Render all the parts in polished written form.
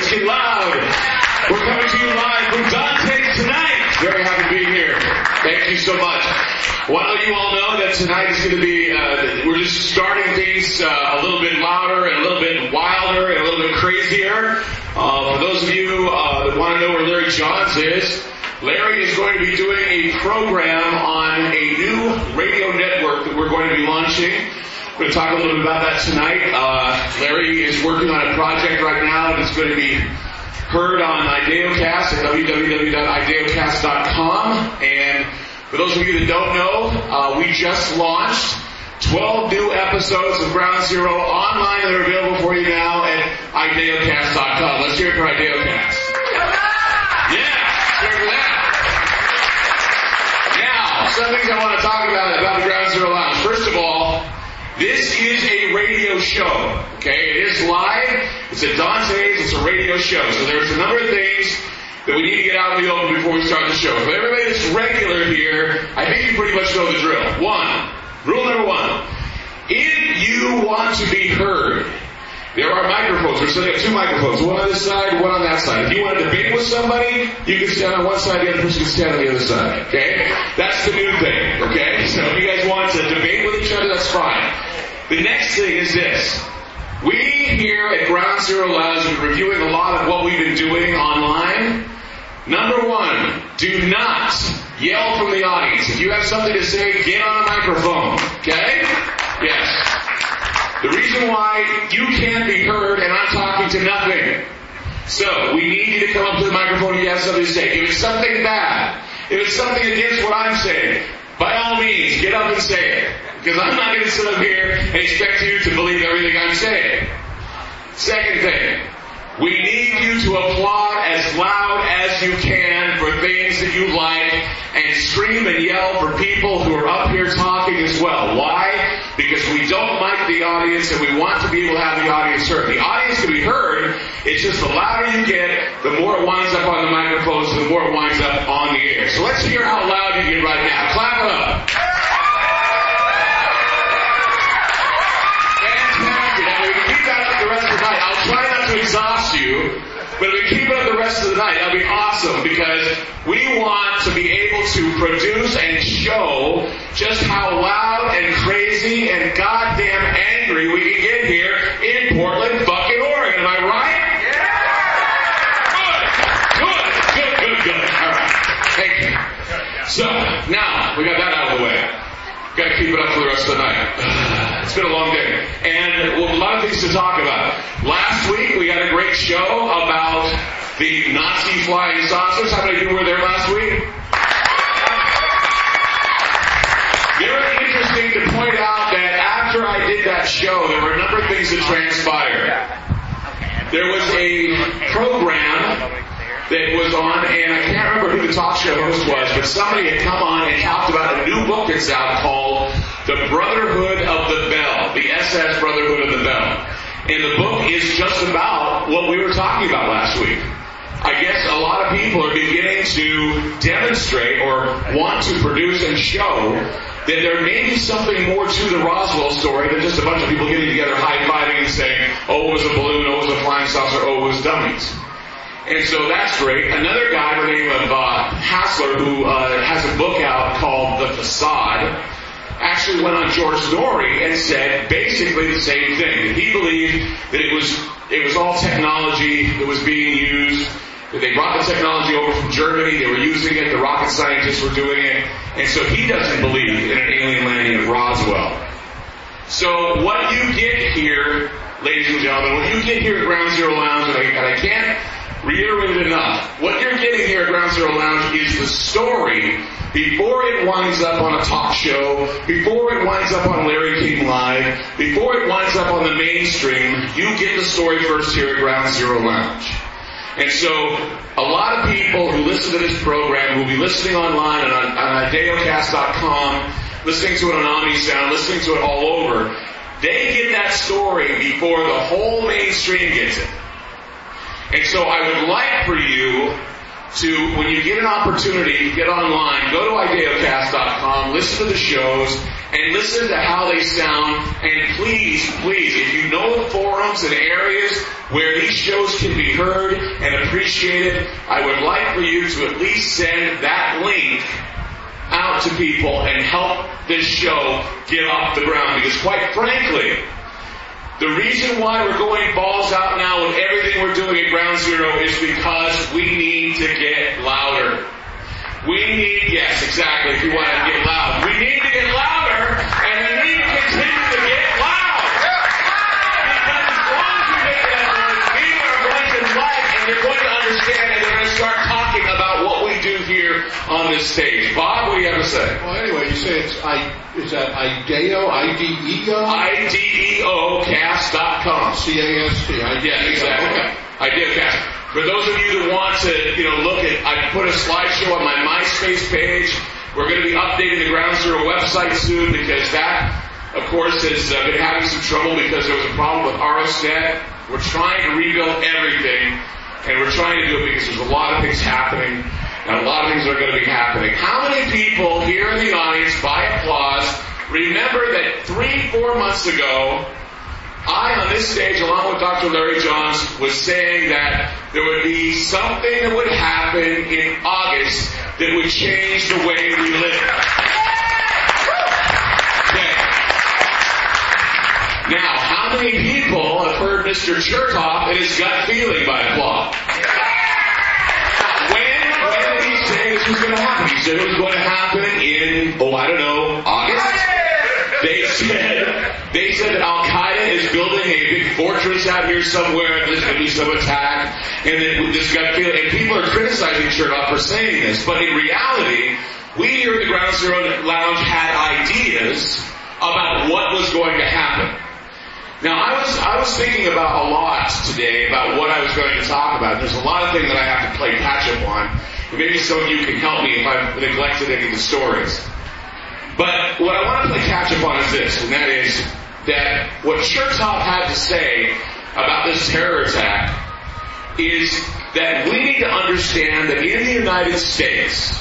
Let's get loud. We're coming to you live from Dante's tonight. Very happy to be here. Thank you so much. I want to let you all know that tonight is going to be, we're just starting things a little bit louder and a little bit wilder and a little bit crazier. For those of you that want to know where Larry Johns is, Larry is going to be doing a program on a new radio network that we're going to be launching. We're going to talk a little bit about that tonight. Larry is working on a project right now and it's going to be heard on IdeoCast at www.ideocast.com. And for those of you that don't know, we just launched 12 new episodes of Ground Zero online that are available for you now at ideocast.com. Let's hear it for IdeoCast. Yeah, let's hear it for that. Now, some things I want to talk about the Ground Zero Lounge. First of all, this is a radio show, okay? It is live. It's at Dante's. It's a radio show. So there's a number of things that we need to get out in the open before we start the show. For everybody that's regular here, I think you pretty much know the drill. Rule number one. If you want to be heard, there are microphones. We're setting up two microphones, one on this side, one on that side. If you want to debate with somebody, you can stand on one side, the other person can stand on the other side, okay? That's the new thing, okay? So if you guys want to debate with each other, that's fine. The next thing is this. We here at Ground Zero Lounge have been reviewing a lot of what we've been doing online. Number one, do not yell from the audience. If you have something to say, get on a microphone, okay? Yes. The reason why you can't be heard, and I'm talking to nothing. So, we need you to come up to the microphone if you have something to say. If it's something bad, if it's something against what I'm saying, by all means, get up and say it. Because I'm not going to sit up here and expect you to believe everything I'm saying. Second thing, we need you to applaud as loud as you can for things that you like and scream and yell for people who are up here talking as well. Why? Because we don't mic the audience and we want to be able to have the audience heard. The audience can be heard, it's just the louder you get, the more it winds up on the microphones and the more it winds up on the air. So let's hear how loud you get right now. Clap it up. Fantastic. Now we can keep that up the rest of the night. I'll try not to exhaust you, but if we keep it up the rest of the night, that'll be awesome because we want to be able to produce and show just how loud and crazy and goddamn angry we can get here in Portland, fucking Oregon. Am I right? Yeah! Good. All right. Thank you. So, now, we got that out of the way. Got to keep it up for the rest of the night. It's been a long day. And a lot of things to talk about. Last week, we had a great show about the Nazi flying saucers. How many of you were there last week? Very interesting to point out that after I did that show, there were a number of things that transpired. There was a program that was on, and I can't remember who the talk show host was, but somebody had come on and talked about a new book that's out called The Brotherhood of the Bell, the SS Brotherhood of the Bell. And the book is just about what we were talking about last week. I guess a lot of people are beginning to demonstrate or want to produce and show that there may be something more to the Roswell story than just a bunch of people getting together high-fiving and saying, oh, it was a balloon, oh, it was a flying saucer, oh, it was dummies. And so that's great. Another guy by the name of Hassler, who has a book out called The Facade, actually went on George Noory and said basically the same thing. That he believed that it was all technology that was being used, that they brought the technology over from Germany, they were using it, the rocket scientists were doing it, and so he doesn't believe in an alien landing at Roswell. So what you get here, ladies and gentlemen, what you get here at Ground Zero Lounge, and I can't reiterate it enough, what you're getting here at Ground Zero Lounge is the story before it winds up on a talk show, before it winds up on Larry King Live, before it winds up on the mainstream. You get the story first here at Ground Zero Lounge. And so, a lot of people who listen to this program will be listening online on ideocast.com, listening to it on OmniSound, listening to it all over. They get that story before the whole mainstream gets it. And so I would like for you to, when you get an opportunity, get online, go to ideocast.com, listen to the shows, and listen to how they sound. And please, if you know the forums and areas where these shows can be heard, appreciate it. I would like for you to at least send that link out to people and help this show get off the ground. Because quite frankly, the reason why we're going balls out now with everything we're doing at Ground Zero is because we need to get louder. We need, yes, exactly, if you want to get loud. We need to get louder, and we need to continue to get loud. Because as long as we make that noise, people are going to like, and they're going to understand, and they're going to start talking about what we do here on this stage. Bob, what do you have to say? Well, anyway, you say is that IDEO, I-D-E-O? IDEO cast.com. C-A-S-T. Yeah, exactly. Okay. IDEO cast. For those of you that want to, look at, I put a slideshow on my MySpace page. We're going to be updating the Ground Zero website soon because that, of course, has been having some trouble because there was a problem with RSNet. We're trying to rebuild everything, and we're trying to do it because there's a lot of things happening, and a lot of things are going to be happening. How many people here in the audience, by applause, remember that 3-4 months ago, I, on this stage, along with Dr. Larry Johns, was saying that there would be something that would happen in August that would change the way we live. Okay. Now, how many people have heard Mr. Chertoff and his gut feeling by applause? When did he say this was going to happen? He said it was going to happen in, August? They said that Al-Qaeda is building a big fortress out here somewhere, and there's going to be some attack, and then this got feeling, and people are criticizing Chertoff for saying this, but in reality, we here at the Ground Zero Lounge had ideas about what was going to happen. Now, I was thinking about a lot today about what I was going to talk about. There's a lot of things that I have to play catch up on, and maybe some of you can help me if I've neglected any of the stories. But what I want to play catch up on is this, and that is that what Chertoff had to say about this terror attack is that we need to understand that in the United States,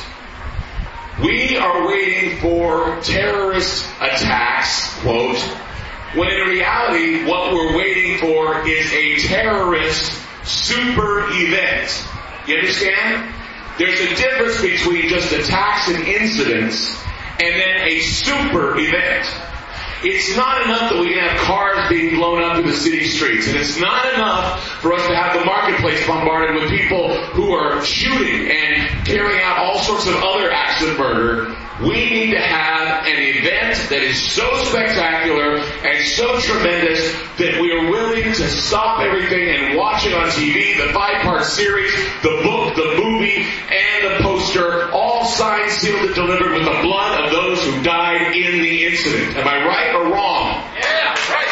we are waiting for terrorist attacks, quote, when in reality what we're waiting for is a terrorist super event. You understand? There's a difference between just attacks and incidents and then a super event. It's not enough that we can have cars being blown up in the city streets, and it's not enough for us to have the marketplace bombarded with people who are shooting and carrying out all sorts of other acts of murder. We need to have an event that is so spectacular and so tremendous that we are willing to stop everything and watch it on TV, the 5-part series, the book, the movie, and the poster, all signed, sealed, and delivered with the blood of those who died in the incident. Am I right or wrong? Yeah, right.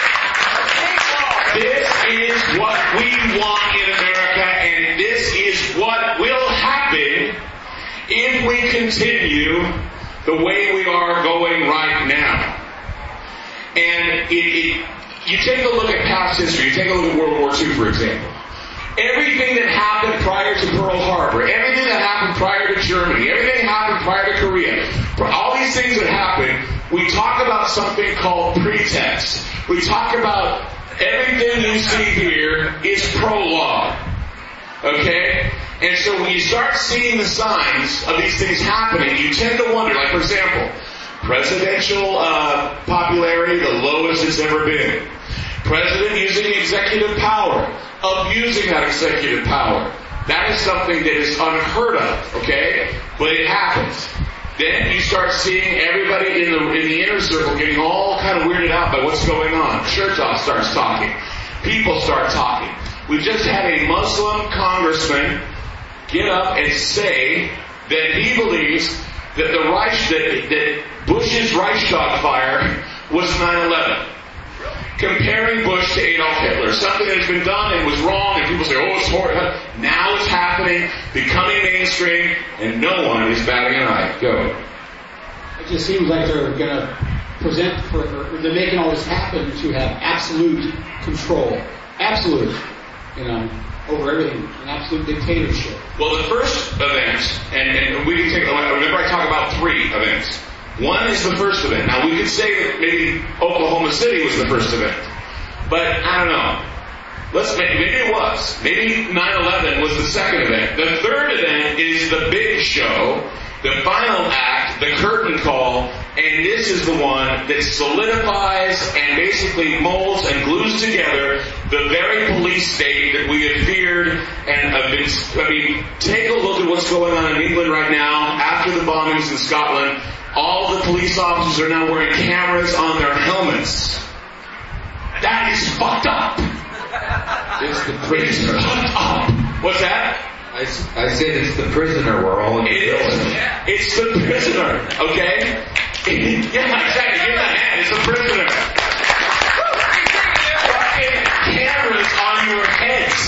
This is what we want in America, and this is what will happen if we continue the way we are going right now. And you take a look at past history. You take a look at World War II, for example. Everything that happened prior to Pearl Harbor, everything that happened prior to Germany, everything that happened prior to Korea, for all these things that happened, we talk about something called pretext. We talk about everything you see here is prologue. Okay? And so when you start seeing the signs of these things happening, you tend to wonder, like for example, presidential popularity, the lowest it's ever been. President using executive power, abusing that executive power. That is something that is unheard of, okay? But it happens. Then you start seeing everybody in the inner circle getting all kind of weirded out by what's going on. Chertoff starts talking. People start talking. We've just had a Muslim congressman get up and say that he believes that that Bush's Reichstag fire was 9/11. Comparing Bush to Adolf Hitler, something that has been done and was wrong, and people say, oh, it's horrible. Now it's happening, becoming mainstream, and no one is batting an eye. Go. It just seems like they're going to they're making all this happen to have absolute control. Absolute, over everything. An absolute dictatorship. Well, the first event, and we can take, remember I talk about 3 events. One is the first event. Now, we could say that maybe Oklahoma City was the first event. But, I don't know. Maybe it was. Maybe 9/11 was the second event. The third event is the big show, the final act, the curtain call, and this is the one that solidifies and basically molds and glues together the very police state that we have feared and have been. I mean, take a look at what's going on in England right now after the bombings in Scotland. All the police officers are now wearing cameras on their helmets. That is fucked up. It's the prisoner. What's that? I said it's the prisoner. We're all in the village. It's the prisoner, okay? Yeah, exactly. Give that hand. It's the prisoner. Fucking cameras on your heads.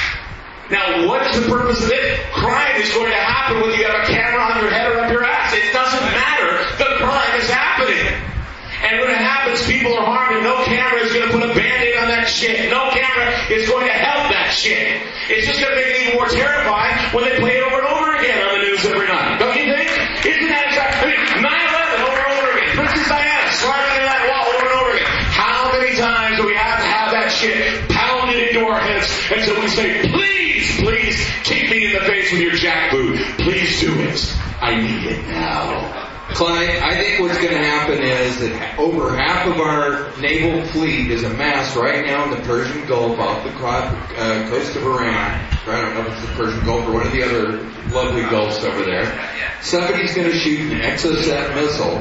Now, what is the purpose of this? Crime is going to happen whether you have a camera on your head or up your ass. It doesn't matter. The crime is happening. And when it happens, people are harmed, and no camera is going to put a Band-Aid on that shit. No camera is going to help that shit. It's just going to make it even more terrifying when they play it over and over again on the news every night. Don't you think? Isn't that exactly? I mean, 9/11 over and over again. Princess Diana sliding into that wall over and over again. How many times do we have to have that shit pounded into our heads until we say, please, kick me in the face with your jackboot. Please do it. I need it now. Clyde, I think what's going to happen is that over half of our naval fleet is amassed right now in the Persian Gulf off the coast of Iran. I don't know if it's the Persian Gulf or one of the other lovely gulfs over there. Somebody's going to shoot an Exocet missile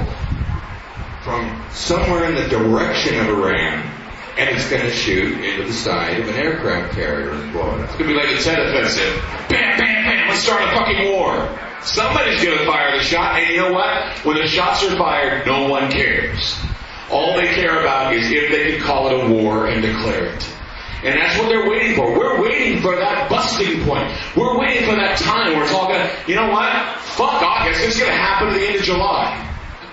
from somewhere in the direction of Iran, and it's going to shoot into the side of an aircraft carrier and blow it up. It's going to be like the Tet Offensive. Bam, bam, bam, let's start a fucking war. Somebody's going to fire the shot, and you know what? When the shots are fired, no one cares. All they care about is if they can call it a war and declare it. And that's what they're waiting for. We're waiting for that busting point. We're waiting for that time where it's all going to, you know what? Fuck August. It's going to happen at the end of July.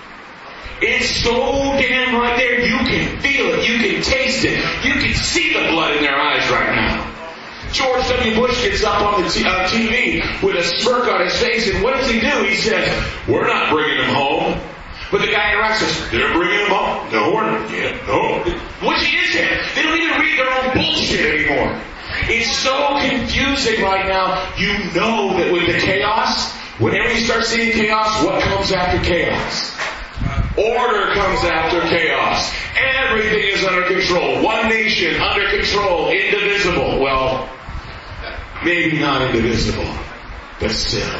It's so damn right there. You can feel it. You can taste it. You can see the blood in their eyes right now. George W. Bush gets up on the TV with a smirk on his face, and what does he do? He says, we're not bringing them home. But the guy interacts and says, they're bringing them home. No, we're not. Yeah, no. Which is it? They don't even read their own bullshit anymore. It's so confusing right now. You know that with the chaos, whenever you start seeing chaos, what comes after chaos? Order comes after chaos. Everything is under control. One nation, under control, indivisible. Well, maybe not indivisible, but still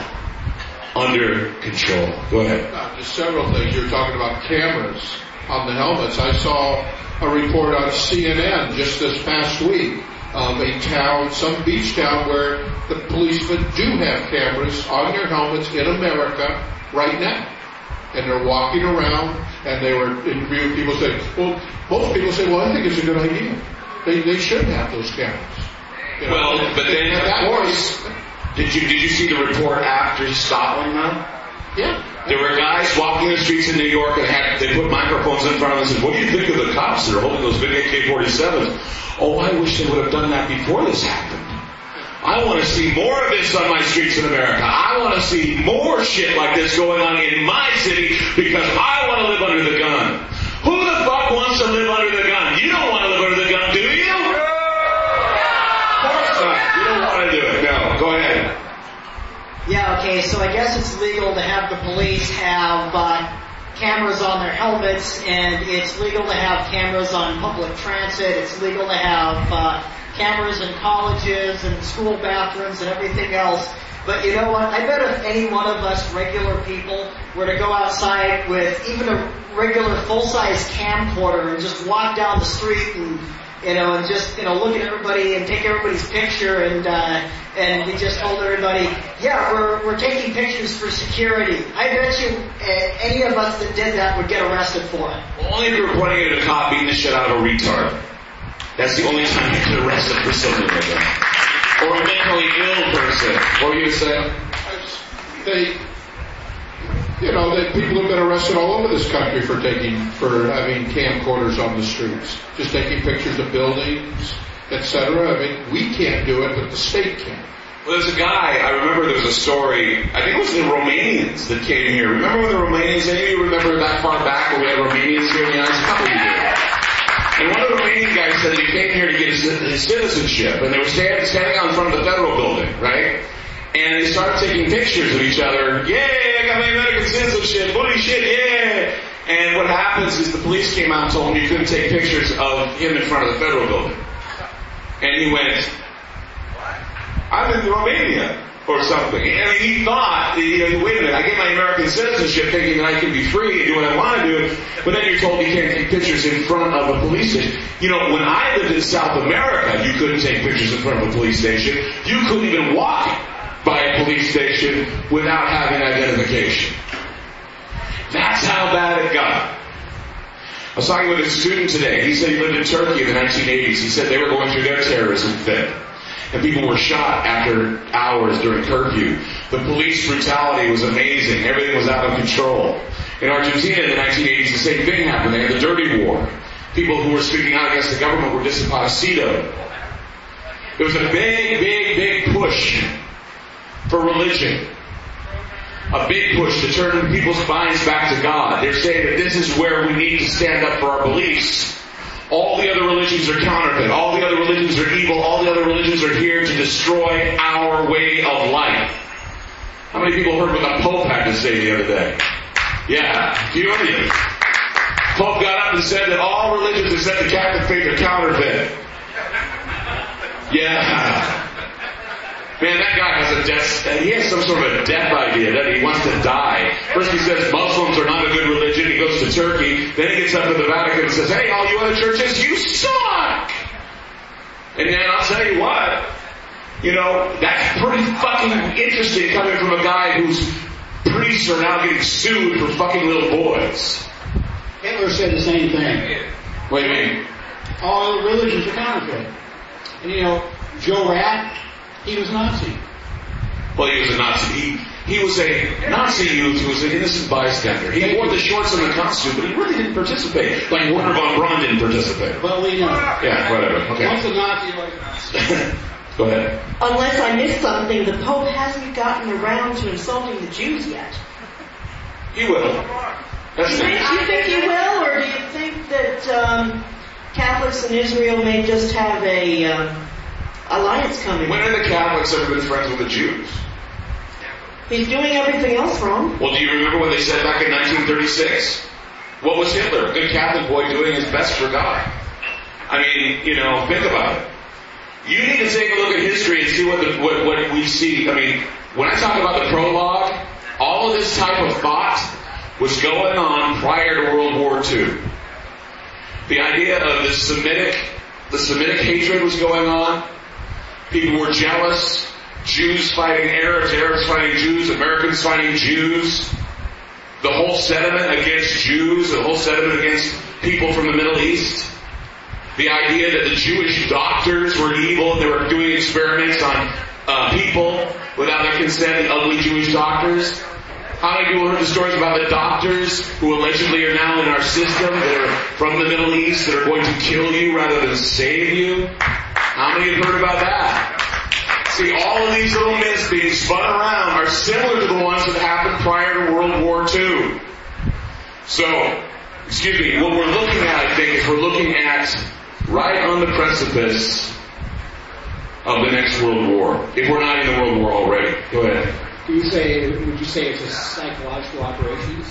under control. Go ahead. Just several things. You're talking about cameras on the helmets. I saw a report on CNN just this past week of a town, some beach town, where the policemen do have cameras on their helmets in America right now. And they're walking around, and they were interviewing people saying, well, most people say, well, I think it's a good idea. They should have those cameras. You know, well, but then, of course, did you see the report after Scotland now? Yeah. There were guys walking the streets in New York, and they put microphones in front of them and said, what do you think of the cops that are holding those big AK-47s? Oh, I wish they would have done that before this happened. I want to see more of this on my streets in America. I want to see more shit like this going on in my city because I want to live under the gun. Who the fuck wants to live under the gun? You don't want to live under the gun, do you? Of course not. You don't want to do it. No. Go ahead. Yeah, okay, so I guess it's legal to have the police have cameras on their helmets, and it's legal to have cameras on public transit. It's legal to have cameras in colleges and school bathrooms and everything else. But you know what? I bet if any one of us regular people were to go outside with even a regular full-size camcorder and just walk down the street and just look at everybody and take everybody's picture and we just told everybody, yeah, we're taking pictures for security. I bet you any of us that did that would get arrested for it. Well, only if you were pointing at a cop beating the shit out of a retard. That's the only time you get arrested for something like that. Or a mentally ill person. What were you saying? That people have been arrested all over this country for having camcorders on the streets, just taking pictures of buildings, etc. I mean, we can't do it, but the state can. Well, there's a guy, I remember there was a story, I think it was the Romanians that came here. Remember when the Romanians, any of you remember that far back when we had Romanians here in the United States? And one of the Romanian guys said that he came here to get his citizenship, and they were standing out in front of the federal building, right? And they started taking pictures of each other. Yeah, I got my American citizenship. Holy shit, yeah. And what happens is the police came out and told him you couldn't take pictures of him in front of the federal building. And he went, I'm in Romania. Or something. And he thought, wait a minute, I get my American citizenship thinking that I can be free and do what I want to do, but then you're told you can't take pictures in front of a police station. You know, when I lived in South America, you couldn't take pictures in front of a police station. You couldn't even walk by a police station without having identification. That's how bad it got. I was talking with a student today. He said he lived in Turkey in the 1980s. He said they were going through their terrorism thing. And people were shot after hours during curfew. The police brutality was amazing. Everything was out of control. In Argentina in the 1980s, the same thing happened. They had the dirty war. People who were speaking out against the government were disapodicido. There was a big push for religion. A big push to turn people's minds back to God. They're saying that this is where we need to stand up for our beliefs. All the other religions are counterfeit. All the other religions are evil. All the other religions are here to destroy our way of life. How many people heard what the Pope had to say the other day? Yeah, a few of you. Pope got up and said that all religions except the Catholic faith are counterfeit. Yeah. Man, that guy has a death, he has some sort of a death idea that he wants to die. First he says Muslims are not a good religion. He goes to Turkey. Then he gets up to the Vatican and says, hey, all you other churches, you suck! And then I'll tell you what, you know, that's pretty fucking interesting coming from a guy whose priests are now getting sued for fucking little boys. Hitler said the same thing. What do you mean? All religions are counterfeit. And you know, Joe Rat, he was Nazi. Well, he was a Nazi. He was a Nazi youth who was an innocent bystander. He wore the shorts and the costume, but he really didn't participate. Like Werner von Braun didn't participate. Well, we know. Yeah, whatever. Okay. Once a Nazi, always a Nazi. Go ahead. Unless I missed something, the Pope hasn't gotten around to insulting the Jews yet. He will. That's Do you think he will, or do you think that Catholics in Israel may just have a alliance coming? When are the Catholics ever been friends with the Jews? He's doing everything else wrong. Well, do you remember what they said back in 1936? What was Hitler? A good Catholic boy doing his best for God. I mean, you know, think about it. You need to take a look at history and see what we see. I mean, when I talk about the prologue, all of this type of thought was going on prior to World War II. The idea of the Semitic hatred was going on. People were jealous. Jews fighting Arabs, Arabs fighting Jews, Americans fighting Jews. The whole sentiment against Jews, the whole sentiment against people from the Middle East. The idea that the Jewish doctors were evil and they were doing experiments on people without their consent, the ugly Jewish doctors. How many people heard the stories about the doctors who allegedly are now in our system that are from the Middle East that are going to kill you rather than save you? How many have heard about that? See, all of these little myths being spun around are similar to the ones that happened prior to World War II. So, excuse me, what we're looking at, I think, is we're looking at right on the precipice of the next World War. If we're not in the World War already. Go ahead. Would you say it's a psychological operation?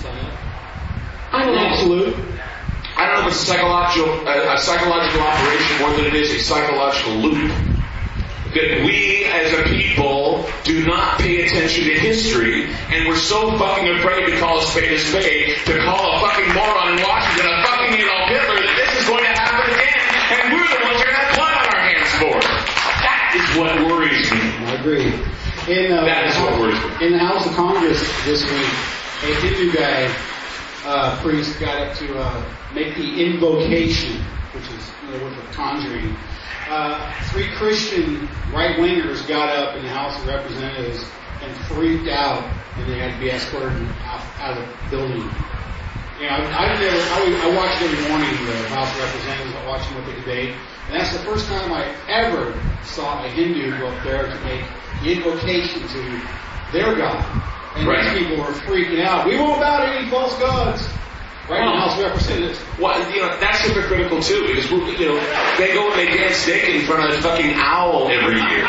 I don't know. Absolute. I don't know if it's a psychological operation more than it is a psychological loop. That we as a people do not pay attention to history, and we're so fucking afraid to call a spade, to call a fucking moron in Washington a fucking Adolf Hitler, that this is going to happen again, and we're the ones who are going to have blood on our hands for it. That is what worries me. I agree. That is what worries me. In the House of Congress this week, a Hindu guy, priest, got up to make the invocation, which is with the conjuring. 3 Christian right-wingers got up in the House of Representatives and freaked out, and they had to be escorted out of the building. You know, I watch every morning the House of Representatives. I watch them what they debate, and that's the first time I ever saw a Hindu go up there to make the invocation to their God. And these people were freaking out. We won't bow to any false gods. Right in the House of Representatives. Well, that's hypocritical too, because they go and they dance naked in front of a fucking owl every year.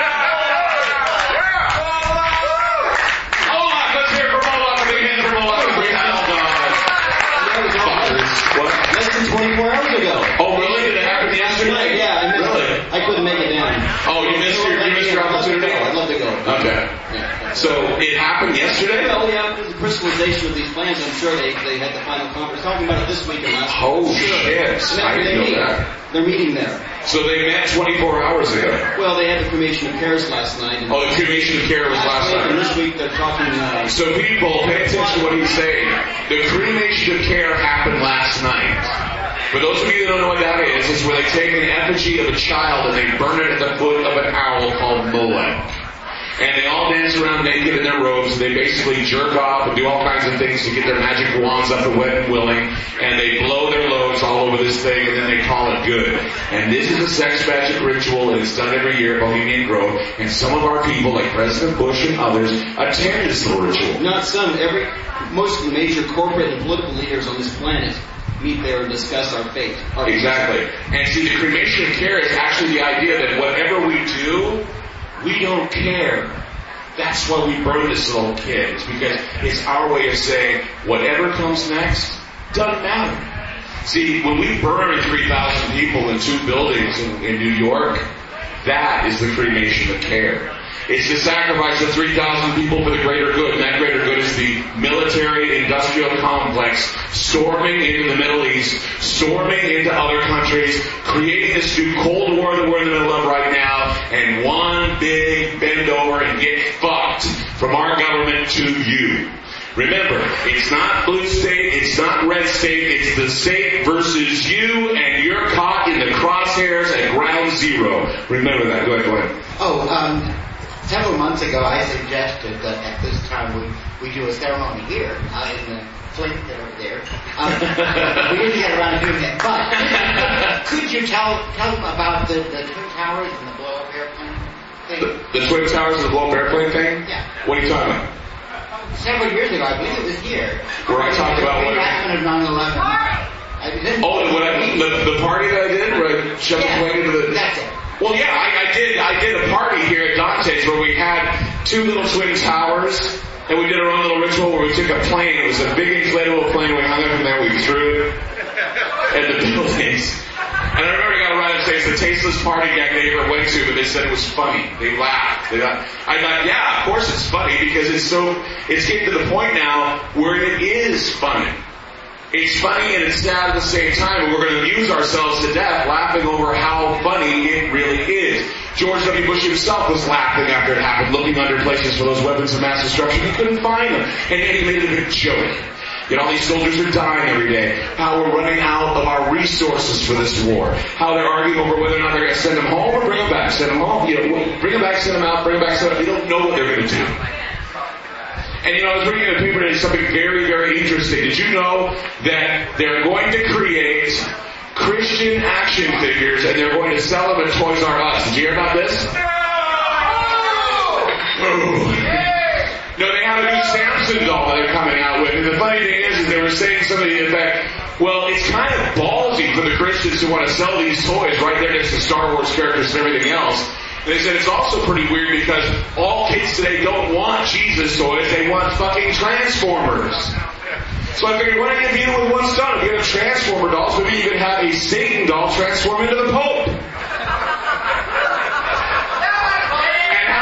Hold on, let's hear from Moloch. Big hand for Moloch. What? Less than 24 hours ago. Oh, really? Did it happen yesterday? Yeah, I missed Really? it. I couldn't make it down. Oh, you missed your opportunity? I'd love to go. Okay. Yeah. So it happened yesterday? Well, yeah, the crystallization of these plans, I'm sure they had the final conference. Talking about it this week and last week. Oh, shit. I didn't know that. They're meeting there. So they met 24 hours ago. Well, they had the cremation of cares last night. And Oh, the cremation of care was last And night. this week they're talking. So people, pay attention to what he's saying. The cremation of care happened last night. For those of you that don't know what that is, it's where they take an effigy of a child and they burn it at the foot of an owl called Molech. And they all dance around naked in their robes. They basically jerk off and do all kinds of things to get their magic wands up and wet and willing. And they blow their loads all over this thing and then they call it good. And this is a sex magic ritual and it's done every year at Bohemian Grove. And some of our people, like President Bush and others, attend this little ritual. Not some. Most of the major corporate and political leaders on this planet meet there and discuss our fate. Exactly. And see, the cremation of care is actually the idea that whatever we do, we don't care. That's why we burn this little kid. It's because it's our way of saying, whatever comes next, doesn't matter. See, when we burn 3,000 people in 2 buildings in New York, that is the cremation of care. It's the sacrifice of 3,000 people for the greater good, and that greater good is the military-industrial complex storming into the Middle East, storming into other countries, creating this new Cold War that we're in the middle of right now, and one big bend over and get fucked from our government to you. Remember, it's not blue state, it's not red state, it's the state versus you, and you're caught in the crosshairs at ground zero. Remember that. Go ahead. Several months ago, I suggested that at this time we do a ceremony here in the Flint there. We didn't get around to doing it, but could you tell them about the Twin Towers and the blow-up airplane thing? The Twin Towers and the blow-up airplane thing? Yeah. What are you talking about? Several years ago, I believe it was here. Where I talked about what? The reenactment of 9/11. The party that I did, where I shoved the plane into the... That's it. Well, yeah, I did a party here at Dante's where we had 2 little twin towers, and we did our own little ritual where we took a plane. It was a big inflatable plane. We hung it from there. We threw it at the buildings. And I remember I got around and say it's the tasteless party gag they ever went to, but they said it was funny. They laughed. I thought, yeah, of course it's funny because it's getting to the point now where it is funny. It's funny and it's sad at the same time, and we're going to amuse ourselves to death laughing over how funny it really is. George W. Bush himself was laughing after it happened, looking under places for those weapons of mass destruction. He couldn't find them, and then he made it a big joke. Yet all these soldiers are dying every day. How we're running out of our resources for this war. How they're arguing over whether or not they're going to send them home or bring them back. Send them home, bring them back, send them out, bring them back, send them out. They don't know what they're going to do. And I was reading in the paper today something very, very interesting. Did you know that they're going to create Christian action figures and they're going to sell them at Toys R Us? Did you hear about this? No, they have a new Samson doll that they're coming out with. And the funny thing is they were saying something to the effect, well, it's kind of ballsy for the Christians to want to sell these toys right there next to Star Wars characters and everything else. And they said it's also pretty weird because all kids today don't want Jesus toys, they want fucking Transformers. So I figured, why don't you beat it with one stone? If you have Transformer dolls, maybe you could have a Satan doll transform into the Pope. And how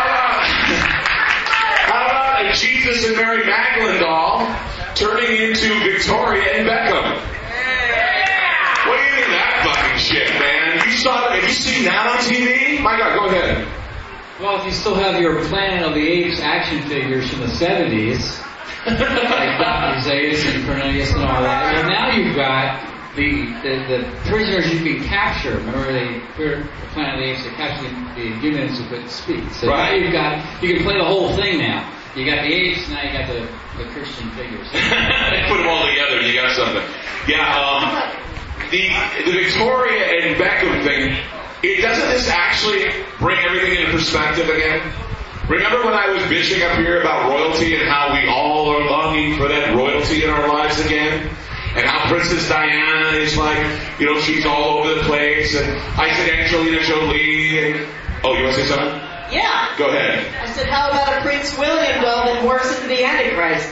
about a Jesus and Mary Magdalene doll turning into Victoria and Beckham? What do you think of that fucking shit, man? Have you seen that on TV? My God, go ahead. Well, if you still have your Planet of the Apes action figures from the 70s, like Dr. Zaius and Cornelius and all that, well, now you've got the prisoners you can capture. Remember, the Planet of the Apes, they captured the humans who couldn't speak. So right. Now you can play the whole thing now. You got the apes, now you got the Christian figures. They put them all together and you got something. Yeah, the Victoria and Beckham thing, doesn't this actually bring everything into perspective again? Remember when I was bitching up here about royalty and how we all are longing for that royalty in our lives again? and how Princess Diana is like, she's all over the place, and I said Angelina Jolie, and, oh, you want to say something? Yeah. Go ahead. I said, how about a Prince William doll that morphs into the Antichrist?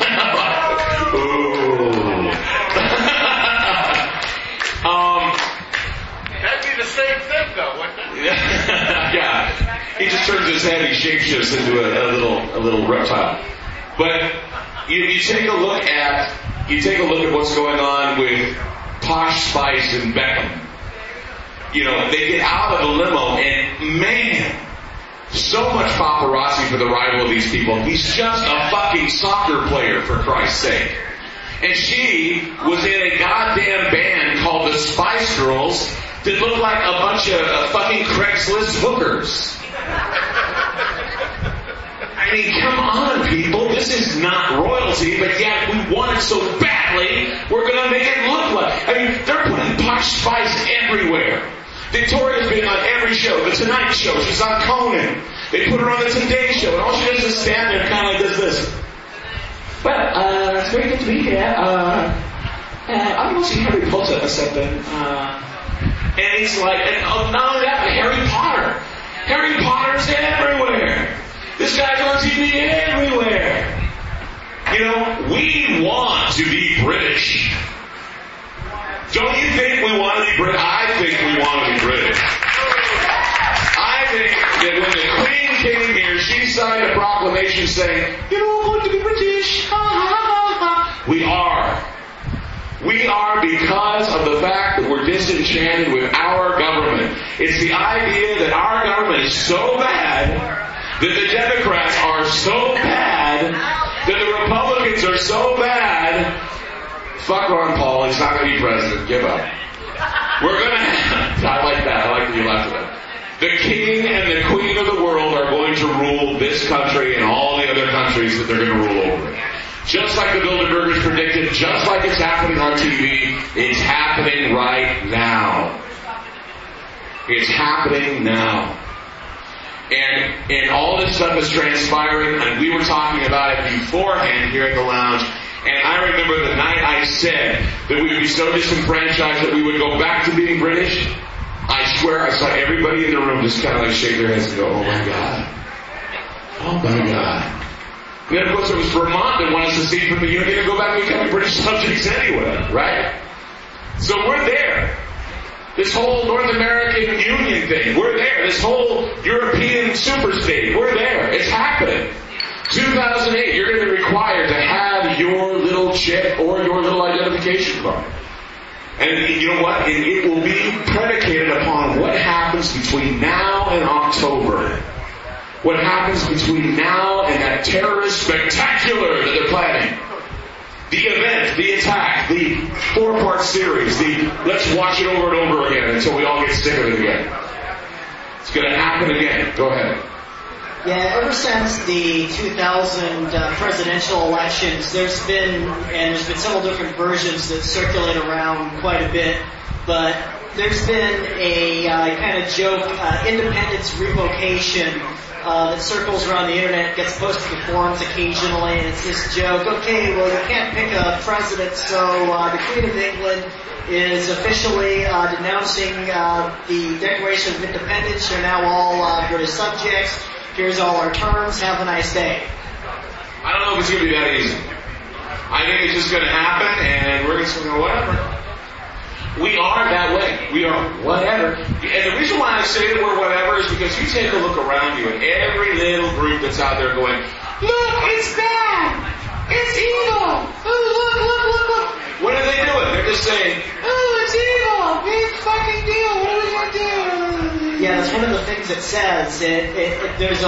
Ooh. That'd be the same thing, though, wouldn't it? Yeah. He just turns his head, he shapeshifts into a little reptile. But you take a look at what's going on with Posh Spice and Beckham. They get out of the limo, and man, so much paparazzi for the rival of these people. He's just a fucking soccer player, for Christ's sake. And she was in a goddamn band called the Spice Girls that looked like a bunch of fucking Craigslist hookers. I mean, come on, people. This is not royalty, but yet we want it so badly, we're going to make it look like. I mean, they're putting Posh Spice everywhere. Victoria's been on every show. The Tonight Show. She's on Conan. They put her on the Today Show, and all she does is stand there and kind of like does this. Well, it's very good to be here. I'm going to see Harry Potter or something. And it's like, and not only that, but Harry Potter. Harry Potter's everywhere. This guy's on TV everywhere. We want to be British. Don't you think we want to be British? I think we want to be British. I think that when the Queen came here, she signed a proclamation saying, I'm going to be British. We are. We are because of the fact that we're disenchanted with our government. It's the idea that our government is so bad, that the Democrats are so bad, that the Republicans are so bad. Fuck Ron Paul, he's not going to be president. Give up. We're going to have, I like that. I like that you laughed at that. The king and the queen of the world are going to rule this country and all the other countries that they're going to rule over. Just like the Bilderbergers predicted, just like it's happening on TV, it's happening right now. It's happening now. And all this stuff is transpiring, and we were talking about it beforehand here at the lounge. And I remember the night I said that we would be so disenfranchised that we would go back to being British. I swear I saw everybody in the room just kind of like shake their heads and go, oh my God. Oh my God. And then of course it was Vermont that wanted us to secede from the Union and go back and become British subjects anyway, right? So we're there. This whole North American Union thing, we're there. This whole European superstate, we're there. It's happening. 2008, you're going to be required to have your little chip or your little identification card. And you know what? It will be predicated upon what happens between now and October. What happens between now and that terrorist spectacular that they're planning. The event, the attack, the 4-part series, the let's watch it over and over again until we all get sick of it again. It's going to happen again. Go ahead. Yeah, ever since the 2000 presidential elections, there's been several different versions that circulate around quite a bit, but there's been a kind of joke, independence revocation, that circles around the internet, gets posted to forums occasionally, and it's this joke, okay, well you can't pick a president, so the Queen of England is officially denouncing the Declaration of Independence. You're now all British subjects. Here's all our terms. Have a nice day. I don't know if it's going to be that easy. I think it's just going to happen, and we're just going to go, whatever. We are that way. We are whatever. And the reason why I say that we're whatever is because you take a look around you, and every little group that's out there going, look, it's bad. It's evil. Oh, look. What are they doing? They're just saying, oh, it's evil. Big fucking deal. What are we going to do? Yeah, that's one of the things it says. There's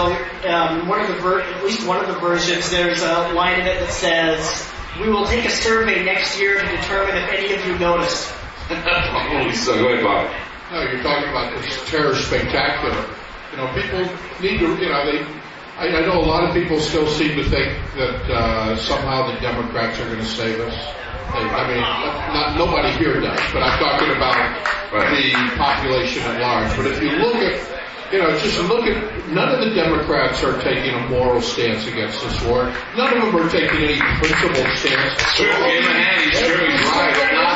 at least one of the versions, there's a line in it that says, we will take a survey next year to determine if any of you noticed. Holy so go ahead, Bob. No, you're talking about this terror spectacular. People need to, I know a lot of people still seem to think that somehow the Democrats are going to save us. Nobody here does, but I'm talking about the population at large. But if you look at just look at, none of the Democrats are taking a moral stance against this war. None of them are taking any principled stance. Sure, give him a hand, he's sure he's right.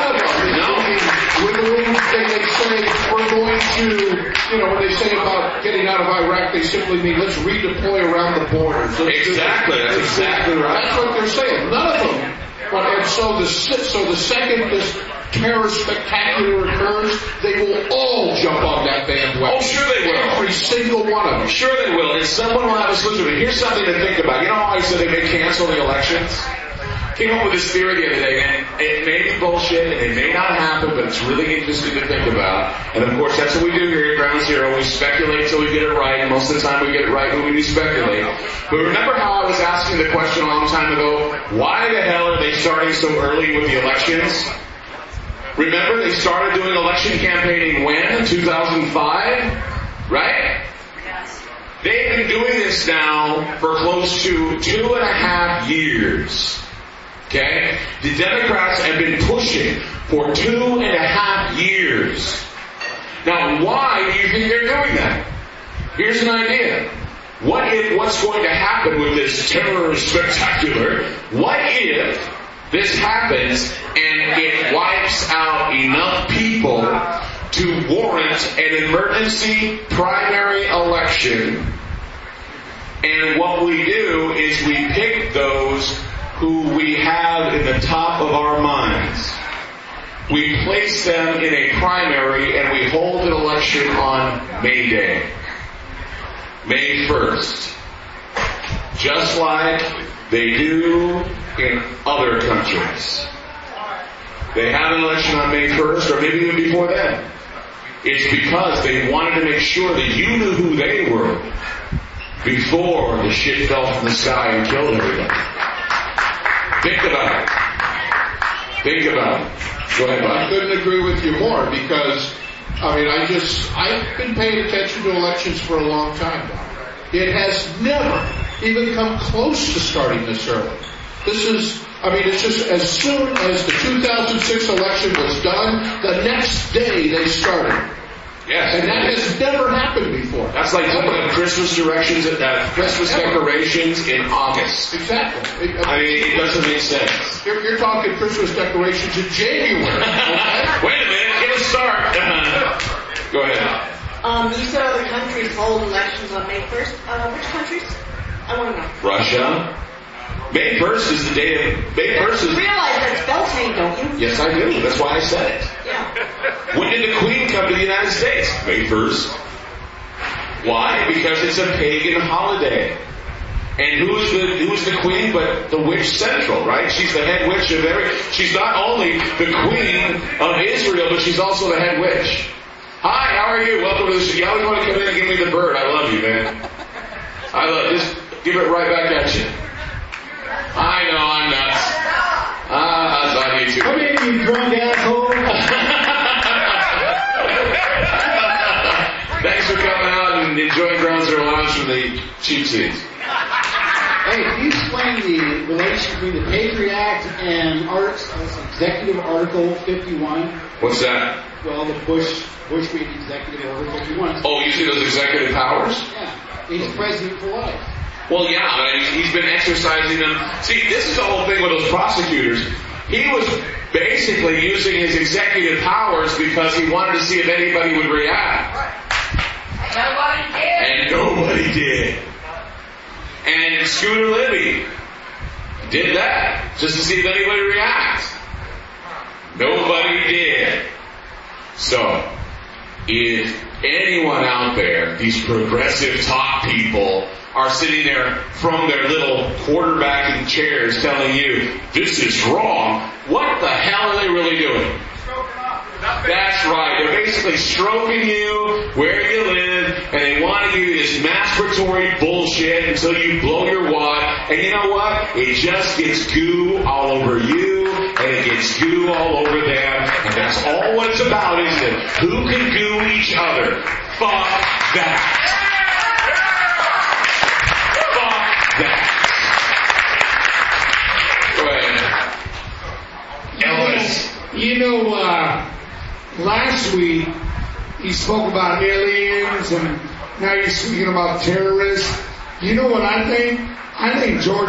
When they say we're going to, when they say about getting out of Iraq, they simply mean let's redeploy around the borders. Exactly, that's exactly right. That's what they're saying. None of them. And so the second this terror spectacular occurs, they will all jump on that bandwagon. Oh, sure they will. Every single one of them. Sure they will. And someone will have a solution. But here's something to think about. You know how I said they may cancel the elections? Came up with this theory the other day, and it may be bullshit, and it may not happen, but it's really interesting to think about. And of course, that's what we do here at Ground Zero. We speculate until we get it right, and most of the time we get it right when we do speculate. But remember how I was asking the question a long time ago, why the hell are they starting so early with the elections? Remember, they started doing election campaigning when? 2005? Right? They've been doing this now for close to 2.5 years. Okay? The Democrats have been pushing for 2.5 years. Now, why do you think they're doing that? Here's an idea. What if what's going to happen with this terror spectacular? What if this happens and it wipes out enough people to warrant an emergency primary election? And what we do is we pick those who we have in the top of our minds. We place them in a primary and we hold an election on May Day. May 1st. Just like they do in other countries. They have an election on May 1st or maybe even before then. It's because they wanted to make sure that you knew who they were before the shit fell from the sky and killed everybody. Think about it. Think about it. Go ahead, Bob. I couldn't agree with you more because, I've been paying attention to elections for a long time now. It has never even come close to starting this early. It's just as soon as the 2006 election was done, the next day they started. Yes. And that has never happened before. That's like putting Christmas Christmas decorations in August. Exactly. It doesn't make sense. You're talking Christmas decorations in January. Okay? Wait a minute, get a start. Go ahead. You said other countries hold elections on May 1st. Which countries? I want to know. Russia. May 1st is the day of... May 1st is... You realize that's Beltane, don't you? Yes, I do. That's why I said it. Yeah. When did the Queen come to the United States? May 1st. Why? Because it's a pagan holiday. And who's the Queen but the witch central, right? She's the head witch of she's not only the Queen of Israel, but she's also the head witch. Hi, how are you? Welcome to the show. You always want to come in and give me the bird. I love you, man. Just give it right back at you. I know, I'm nuts. I love you too. Come in, you drunk asshole. Thanks for coming out and enjoying Ground Zero Lounge from the cheap seats. Hey, can you explain the relation between the Patriot Act and Executive Article 51? What's that? Well, the Bush Reed Executive Order 51. Oh, you see those executive powers? Yeah. He's president for life. Well, yeah, but he's been exercising them. See, this is the whole thing with those prosecutors. He was basically using his executive powers because he wanted to see if anybody would react. Nobody did. And nobody did. And Scooter Libby did that just to see if anybody reacts. Nobody did. So, if anyone out there, these progressive top people, are sitting there from their little quarterbacking chairs telling you, this is wrong, what the hell are they really doing? That's right. They're basically stroking you where you live, and they want to give you this masturbatory bullshit until you blow your wad. And you know what? It just gets goo all over you, and it gets goo all over them. And that's all what it's about, isn't it? Who can goo each other? Fuck that. Last week he spoke about aliens and Now you're speaking about terrorists. You know what I think? I think George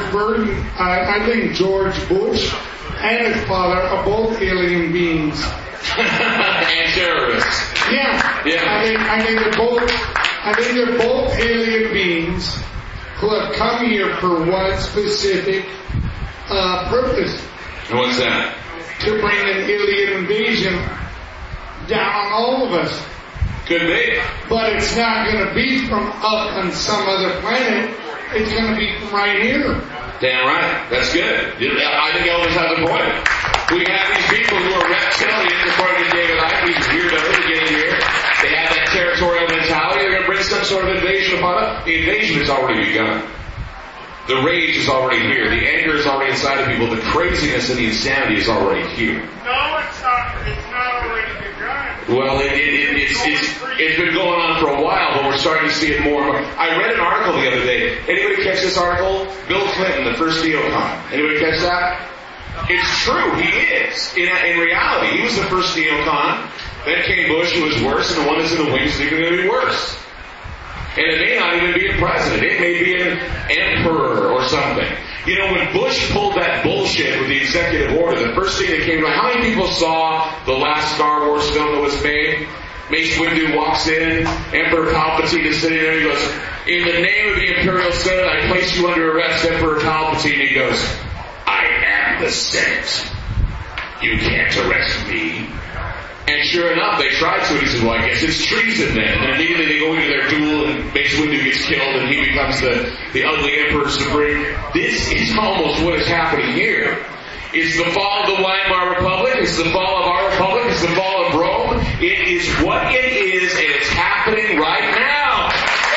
Bush and his father are both alien beings. And terrorists. Yeah. Yeah. I think they're both alien beings who have come here for one specific purpose. And what's that? To bring an alien invasion down on all of us. Could be. But it's not going to be from up on some other planet. It's going to be from right here. Damn right. That's good. I think Elvis has a point. We have these people who are reptilians, according to David Icke, these weirdos who get in here. They have that territorial mentality. They're going to bring some sort of invasion upon us. The invasion has already begun. The rage is already here. The anger is already inside of people. The craziness and the insanity is already here. No, it's not. It's not already begun. Well, it's been going on for a while, but we're starting to see it more and more. I read an article the other day. Anybody catch this article? Bill Clinton, the first neocon. Anybody catch that? It's true, he is. In reality, he was the first neocon. Then came Bush, who was worse, and the one that's in the wings is even going to be worse. And it may not even be a president. It may be an emperor or something. You know, when Bush pulled that bullshit with the executive order, the first thing that came to mind, how many people saw the last Star Wars film that was made? Mace Windu walks in, Emperor Palpatine is sitting there, and he goes, "In the name of the Imperial Senate, I place you under arrest, Emperor Palpatine." He goes, "I am the Senate. You can't arrest me." And sure enough, they tried to, and he said, "Well, I guess it's treason then." And immediately they go into their duel, and Mace Windu gets killed, and he becomes the ugly Emperor Supreme. This is almost what is happening here. It's the fall of the Weimar Republic, it's the fall of our republic, it's the fall of Rome. It is what it is, and it's happening right now.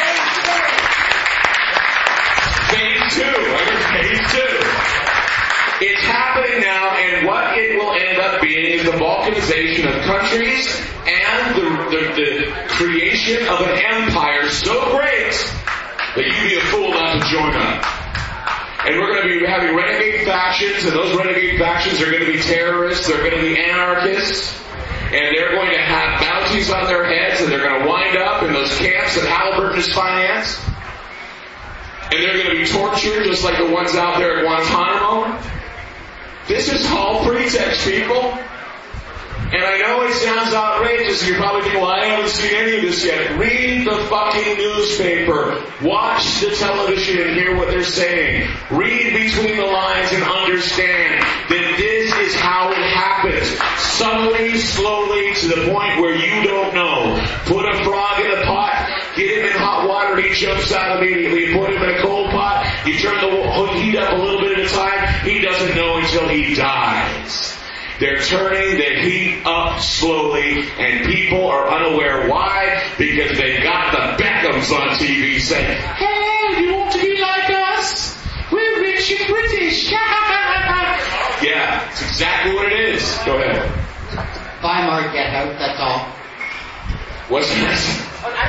Phase 2. I heard phase 2. It's happening now, and what it will end up being is the balkanization of countries and the creation of an empire so great that you'd be a fool not to join up. And we're going to be having renegade factions, and those renegade factions are going to be terrorists, they're going to be anarchists, and they're going to have bounties on their heads, and they're going to wind up in those camps that Halliburton has financed. And they're going to be tortured just like the ones out there at Guantanamo. This is all pretext, people. And I know it sounds outrageous. You're probably thinking, well, I haven't seen any of this yet. Read the fucking newspaper. Watch the television and hear what they're saying. Read between the lines and understand that this is how it happens. Subtly, slowly, to the point where you don't know. Put a frog in a pot, get him in hot water, and he jumps out immediately. Put him in a cold pot, you turn the heat up a little bit at a time, he doesn't know until he dies. They're turning the heat up slowly, and people are unaware. Why? Because they've got the Beckhams on TV saying, "Hey, you want to be like us? We're rich and British." Yeah, it's exactly what it is. Go ahead. Weimar Ghetto, that's all. What's this?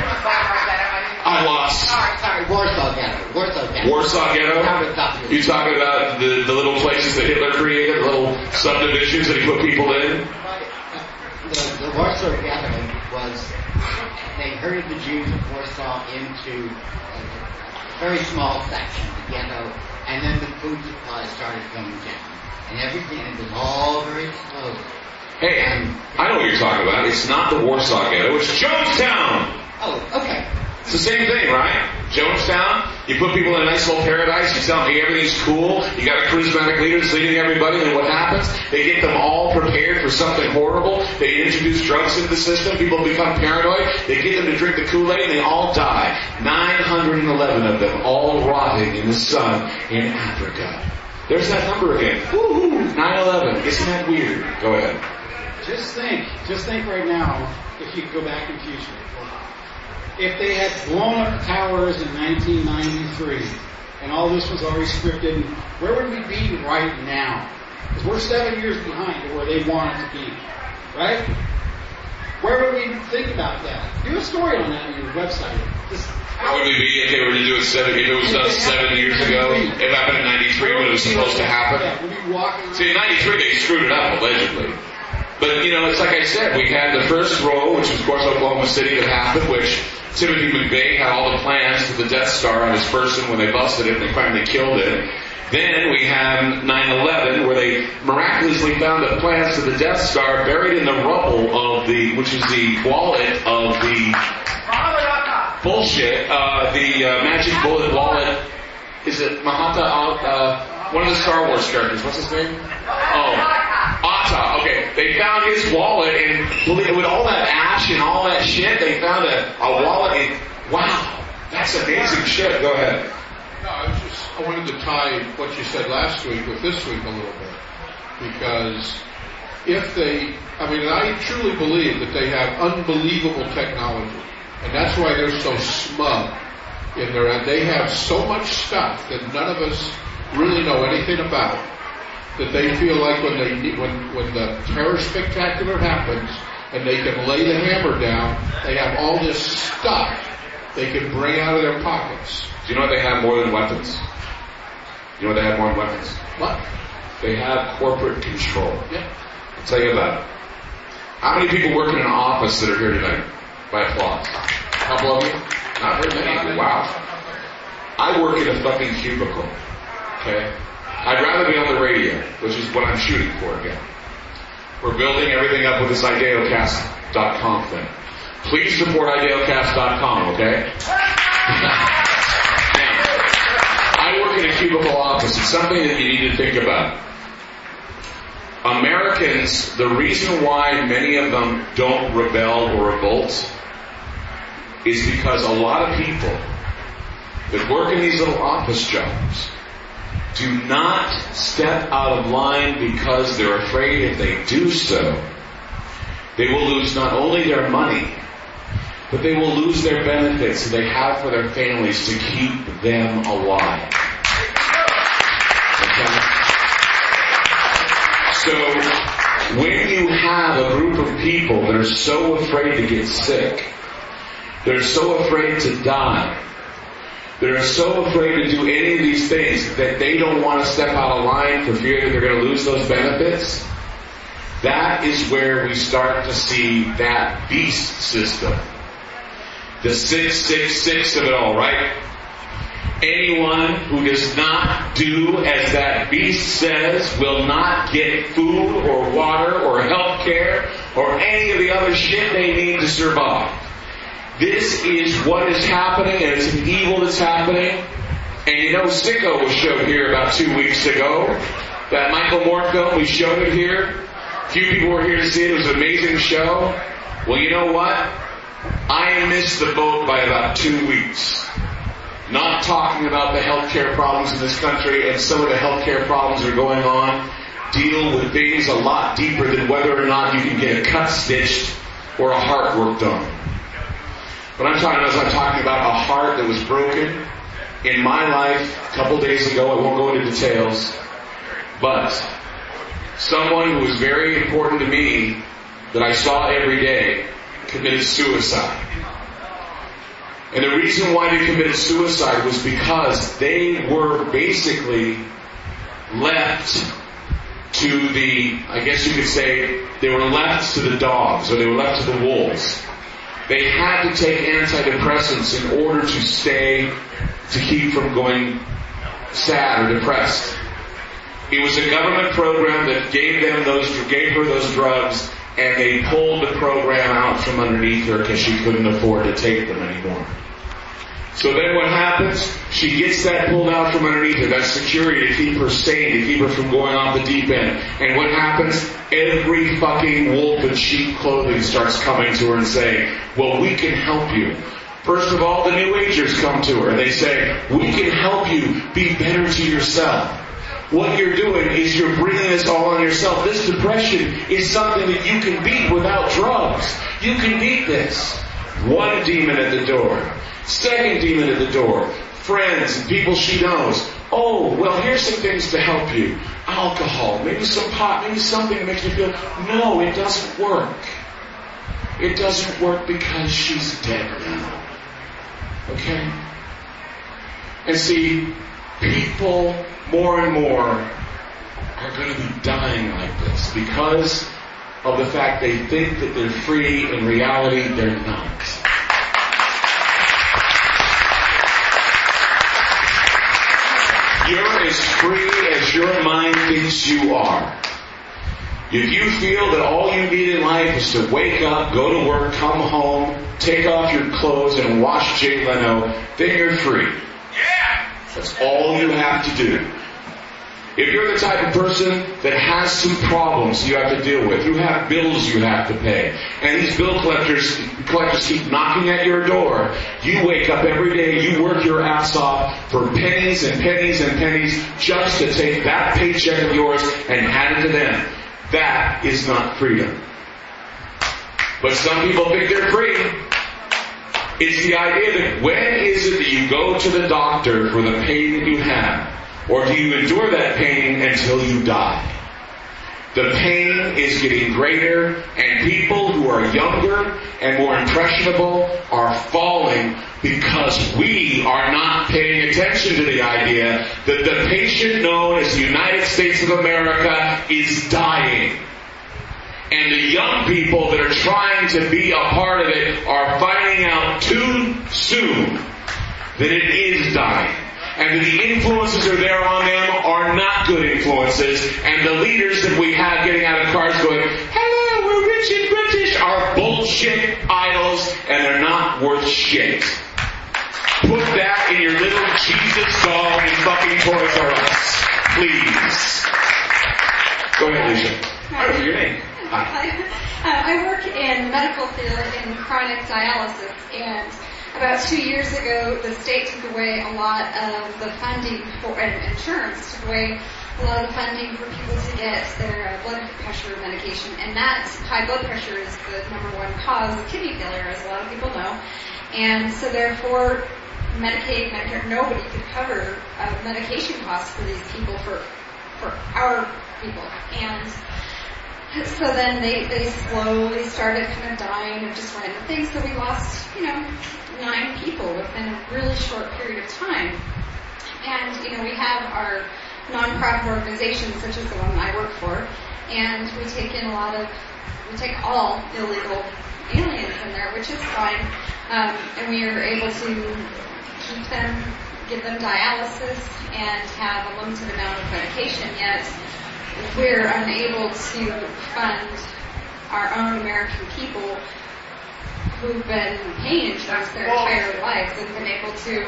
I lost. Sorry, Warsaw Ghetto. Warsaw Ghetto? You talking about the little places that Hitler created, little subdivisions that he put people in? The Warsaw Ghetto was, they herded the Jews of Warsaw into a very small section, the ghetto, and then the food supply started coming down. And everything, it was all very slow. Hey, I know what you're talking about. It's not the Warsaw Ghetto, it's Jonestown! Oh, okay. It's the same thing, right? Jonestown, you put people in a nice little paradise, you tell them, hey, everything's cool, you got a charismatic leader that's leading everybody, and what happens? They get them all prepared for something horrible, they introduce drugs into the system, people become paranoid, they get them to drink the Kool-Aid, and they all die. 911 of them, all rotting in the sun in Africa. There's that number again. Woo-hoo, 9/11. Isn't that weird? Go ahead. Just think right now, if you could go back in the future. If they had blown up the towers in 1993, and all this was already scripted, where would we be right now? Because we're 7 years behind to where they want it to be, right? Where would we think about that? Do a story on that on your website. Where would we be if they were to do it if it was done 7 years ago? It happened in 93 when it was supposed to happen. See, in 93 they screwed it up, allegedly. But, you know, it's like I said, we had the first row, which was, of course, Oklahoma City that happened, which Timothy McVeigh had all the plans for the Death Star on his person when they busted it and they finally killed it. Then we have 9/11, where they miraculously found the plans for the Death Star buried in the rubble of which is the wallet of the bullshit, the magic bullet wallet. Is it Mahata? One of the Star Wars characters. What's his name? Oh, Atta. Okay, they found his wallet, and with all that ash and all that shit, they found a wallet. And wow, that's amazing shit. Go ahead. No, I wanted to tie what you said last week with this week a little bit, because I truly believe that they have unbelievable technology, and that's why they're so smug in their end. They have so much stuff that none of us really know anything about, that they feel like when the terror spectacular happens and they can lay the hammer down, they have all this stuff they can bring out of their pockets. Do you know what they have more than weapons? You know what they have more than weapons? What? They have corporate control. Yeah. I'll tell you about it. How many people work in an office that are here tonight? By applause. A couple of you? Not very many. Wow. I work in a fucking cubicle. Okay? I'd rather be on the radio, which is what I'm shooting for again. We're building everything up with this IdeoCast.com thing. Please support IdeoCast.com, okay? Now, I work in a cubicle office. It's something that you need to think about. Americans, the reason why many of them don't rebel or revolt is because a lot of people that work in these little office jobs do not step out of line because they're afraid if they do so, they will lose not only their money, but they will lose their benefits that they have for their families to keep them alive. Okay? So, when you have a group of people that are so afraid to get sick, that are so afraid to die, that are so afraid to do any of these things that they don't want to step out of line for fear that they're going to lose those benefits, that is where we start to see that beast system. The 666 of it all, right? Anyone who does not do as that beast says will not get food or water or health care or any of the other shit they need to survive. This is what is happening, and it's an evil that's happening. And you know, Sicko was showed here about 2 weeks ago. That Michael Moore film, we showed it here. A few people were here to see it. It was an amazing show. Well, you know what? I missed the boat by about 2 weeks. Not talking about the healthcare problems in this country, and some of the healthcare problems that are going on deal with things a lot deeper than whether or not you can get a cut stitched or a heart worked on. What I'm talking about is I'm talking about a heart that was broken in my life a couple days ago. I won't go into details, but someone who was very important to me that I saw every day committed suicide. And the reason why they committed suicide was because they were basically left to the, I guess you could say, they were left to the dogs, or they were left to the wolves. They had to take antidepressants in order to keep from going sad or depressed. It was a government program that gave her those drugs, and they pulled the program out from underneath her because she couldn't afford to take them anymore. So then what happens? She gets that pulled out from underneath her, that security to keep her sane, to keep her from going off the deep end. And what happens? Every fucking wolf in sheep clothing starts coming to her and saying, well, we can help you. First of all, the New Agers come to her and they say, we can help you be better to yourself. What you're doing is you're bringing this all on yourself. This depression is something that you can beat without drugs. You can beat this. One demon at the door. Second demon at the door. Friends and people she knows. Oh, well, here's some things to help you. Alcohol, maybe some pot, maybe something that makes you feel, no, it doesn't work. It doesn't work because she's dead now. Okay? And see, people more and more are going to be dying like this because of the fact they think that they're free. In reality, they're not. You're as free as your mind thinks you are. If you feel that all you need in life is to wake up, go to work, come home, take off your clothes, and watch Jay Leno, then you're free. That's all you have to do. If you're the type of person that has some problems you have to deal with, you have bills you have to pay, and these bill collectors keep knocking at your door, you wake up every day, you work your ass off for pennies and pennies and pennies just to take that paycheck of yours and hand it to them. That is not freedom. But some people think they're free. It's the idea that when is it that you go to the doctor for the pain that you have? Or do you endure that pain until you die? The pain is getting greater, and people who are younger and more impressionable are falling because we are not paying attention to the idea that the patient known as the United States of America is dying. And the young people that are trying to be a part of it are finding out too soon that it is dying. And that the influences that are there on them are not good influences. And the leaders that we have getting out of cars going, hello, we're rich and British, are bullshit idols, and they're not worth shit. Put that in your little Jesus doll in fucking Toys R Us. Please. Go ahead, Alicia. What's your name? Hi. I work in the medical field in chronic dialysis, and about 2 years ago, the state took away a lot of the funding for, and insurance took away a lot of the funding for people to get their blood pressure medication. And that high blood pressure is the number one cause of kidney failure, as a lot of people know. And so therefore, Medicaid, Medicare, nobody could cover medication costs for these people, for our people. And so then they slowly started kind of dying of just random things. So we lost, 9 people within a really short period of time. And, we have our nonprofit organizations, such as the one I work for, and we take all illegal aliens in there, which is fine. And we are able to keep them, give them dialysis, and have a limited amount of medication, yet we're unable to fund our own American people who've been paying insurance their entire lives and been able to,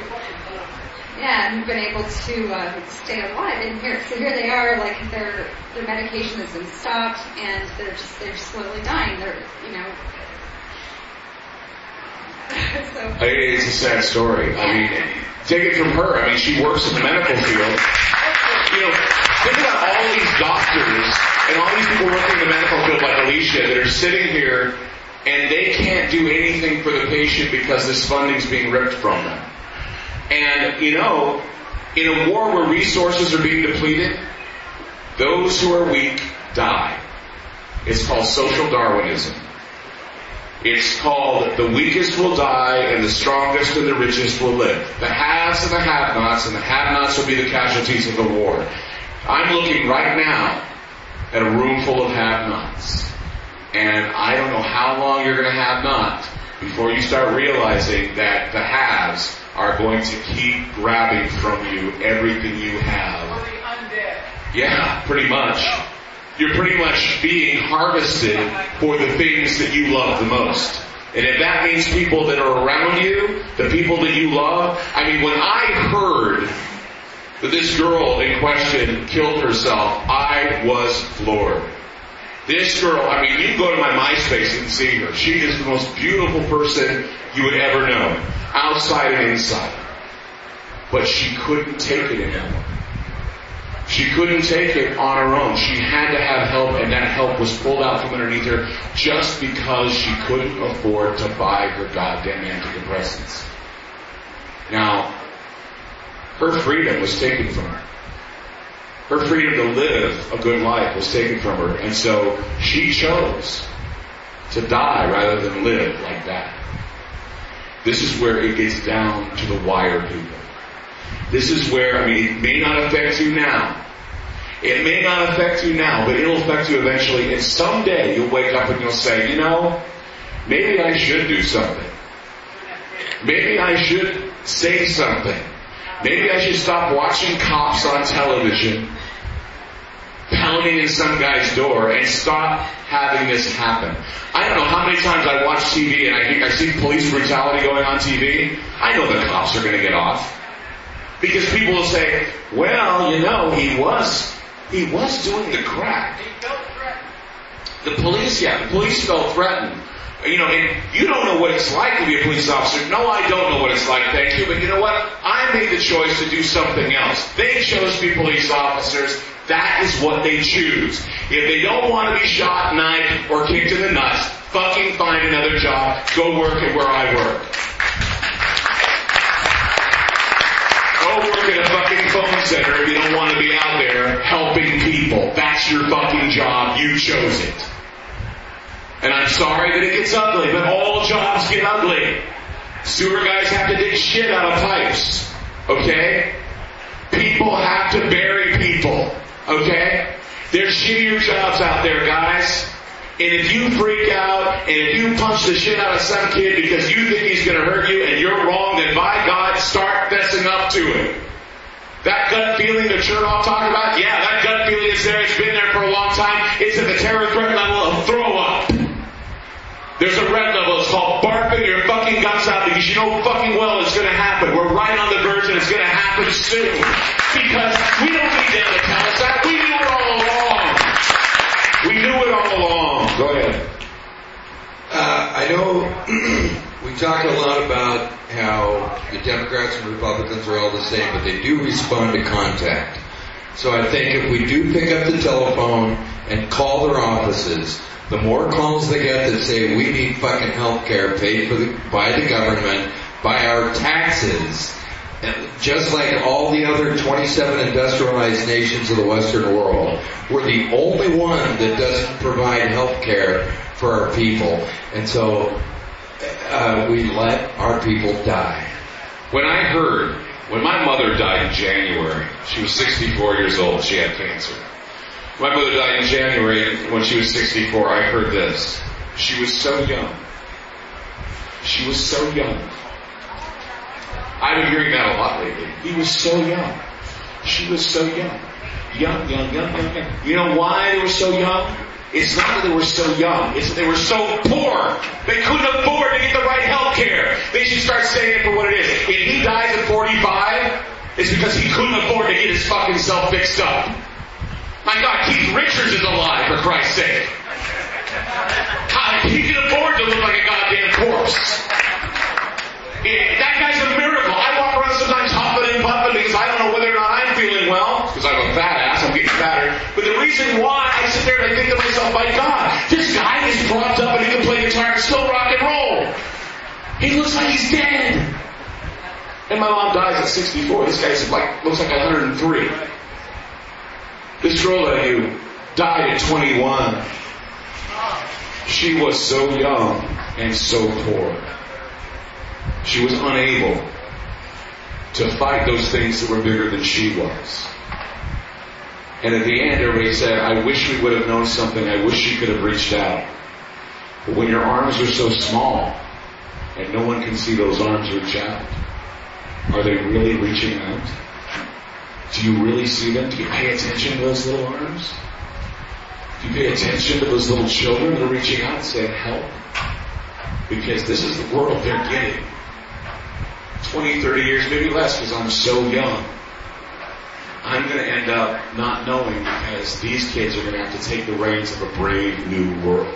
stay alive. And here they are, like their medication has been stopped, and they're slowly dying. So. It's a sad story. I mean, take it from her. I mean, she works in the medical field. Think about all these doctors and all these people working in the medical field like Alicia that are sitting here and they can't do anything for the patient because this funding's being ripped from them. And, in a war where resources are being depleted, those who are weak die. It's called social Darwinism. It's called the weakest will die and the strongest and the richest will live. The haves and the have-nots will be the casualties of the war. I'm looking right now at a room full of have-nots. And I don't know how long you're going to have not before you start realizing that the haves are going to keep grabbing from you everything you have. Are we undead? Yeah, pretty much. You're pretty much being harvested for the things that you love the most. And if that means people that are around you, the people that you love, I mean, when I heard that this girl in question killed herself, I was floored. This girl, I mean, you can go to my MySpace and see her. She is the most beautiful person you would ever know, outside and inside. But she couldn't take it anymore. She couldn't take it on her own. She had to have help, and that help was pulled out from underneath her just because she couldn't afford to buy her goddamn antidepressants. Now, her freedom was taken from her. Her freedom to live a good life was taken from her, and so she chose to die rather than live like that. This is where it gets down to the wire, people. This is where, I mean, it may not affect you now. It may not affect you now, but it'll affect you eventually, and someday you'll wake up and you'll say, maybe I should do something. Maybe I should say something. Maybe I should stop watching cops on television pounding in some guy's door and stop having this happen. I don't know how many times I watch TV and I see police brutality going on TV. I know the cops are going to get off. Because people will say, well, you know, he was doing the crack. The police felt threatened. You know, and you don't know what it's like to be a police officer. No, I don't know what it's like, thank you. But you know what? I made the choice to do something else. They chose to be police officers. That is what they choose. If they don't want to be shot, knifed, or kicked in the nuts, fucking find another job. Go work at where I work. Go work at a fucking phone center if you don't want to be out there helping people. That's your fucking job. You chose it. And I'm sorry that it gets ugly, but all jobs get ugly. Sewer guys have to dig shit out of pipes. Okay? People have to bury people. Okay? There's shittier jobs out there, guys. And if you freak out, and if you punch the shit out of some kid because you think he's going to hurt you and you're wrong, then by God, start fessing up to it. That gut feeling that Chernoff talked about, yeah, that gut feeling is there. It's been there for a long time. It's at the terror threat level of throw up. There's a red level. It's called barfing your fucking guts out because you know fucking well it's going to happen. We're right on the verge and it's going to happen soon. Because we don't need them to tell us that. We knew it all along. We knew it all along. Go ahead. I know we talk a lot about how the Democrats and Republicans are all the same, but they do respond to contact. So I think if we do pick up the telephone and call their offices, the more calls they get that say we need fucking health care paid for by the government, by our taxes, just like all the other 27 industrialized nations of the Western world, we're the only one that doesn't provide health care for our people. And so we let our people die. When my mother died in January, she was 64 years old, she had cancer. My mother died in January when she was 64. I heard this. She was so young. She was so young. I've been hearing that a lot lately. He was so young. She was so young. Young. You know why they were so young? It's not that they were so young. It's that they were so poor. They couldn't afford to get the right health care. They should start saying it for what it is. If he dies at 45, it's because he couldn't afford to get his fucking self fixed up. My God, Keith Richards is alive, for Christ's sake. He can afford to look like a goddamn corpse. That guy's a miracle. I walk around sometimes huffing and puffing because I don't know whether or not I'm feeling well, because I'm a fat ass, I'm getting fatter. But the reason why I sit there and I think to myself, my God, this guy is propped up and he can play guitar and still rock and roll. He looks like he's dead. And my mom dies at 64. This guy's looks like 103. This girl that I knew died at 21. She was so young and so poor. She was unable to fight those things that were bigger than she was. And at the end, everybody said, I wish we would have known something. I wish she could have reached out. But when your arms are so small and no one can see those arms reach out, are they really reaching out? Do you really see them? Do you pay attention to those little arms? Do you pay attention to those little children that are reaching out and saying, help? Because this is the world they're getting. 20, 30 years, maybe less, because I'm so young. I'm going to end up not knowing because these kids are going to have to take the reins of a brave new world.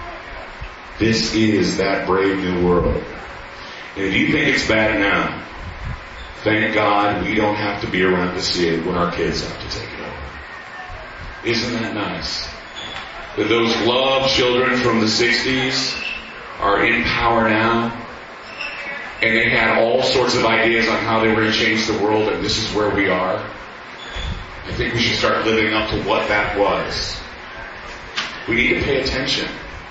This is that brave new world. And if you think it's bad now, thank God we don't have to be around to see it when our kids have to take it over. Isn't that nice? That those loved children from the 60s are in power now, and they had all sorts of ideas on how they were going to change the world, and this is where we are. I think we should start living up to what that was. We need to pay attention.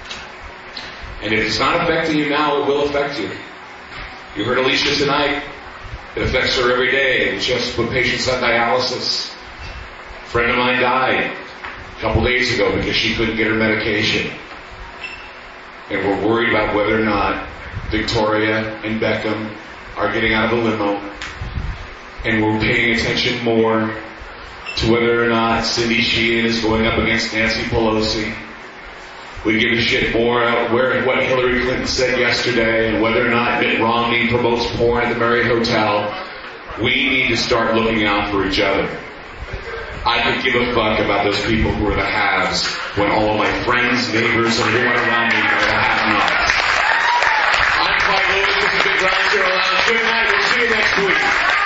And if it's not affecting you now, it will affect you. You heard Alicia tonight. It affects her every day. She has to put patients on dialysis. A friend of mine died a couple days ago because she couldn't get her medication. And we're worried about whether or not Victoria and Beckham are getting out of a limo and we're paying attention more to whether or not Cindy Sheehan is going up against Nancy Pelosi. We give a shit more what Hillary Clinton said yesterday and whether or not Mitt Romney promotes porn at the Marriott Hotel. We need to start looking out for each other. I could give a fuck about those people who are the haves when all of my friends, neighbors, and everyone around me are the have-nots. I'm Clyde Lewis. This has been Ground Zero Lounge. Good night. We'll see you next week.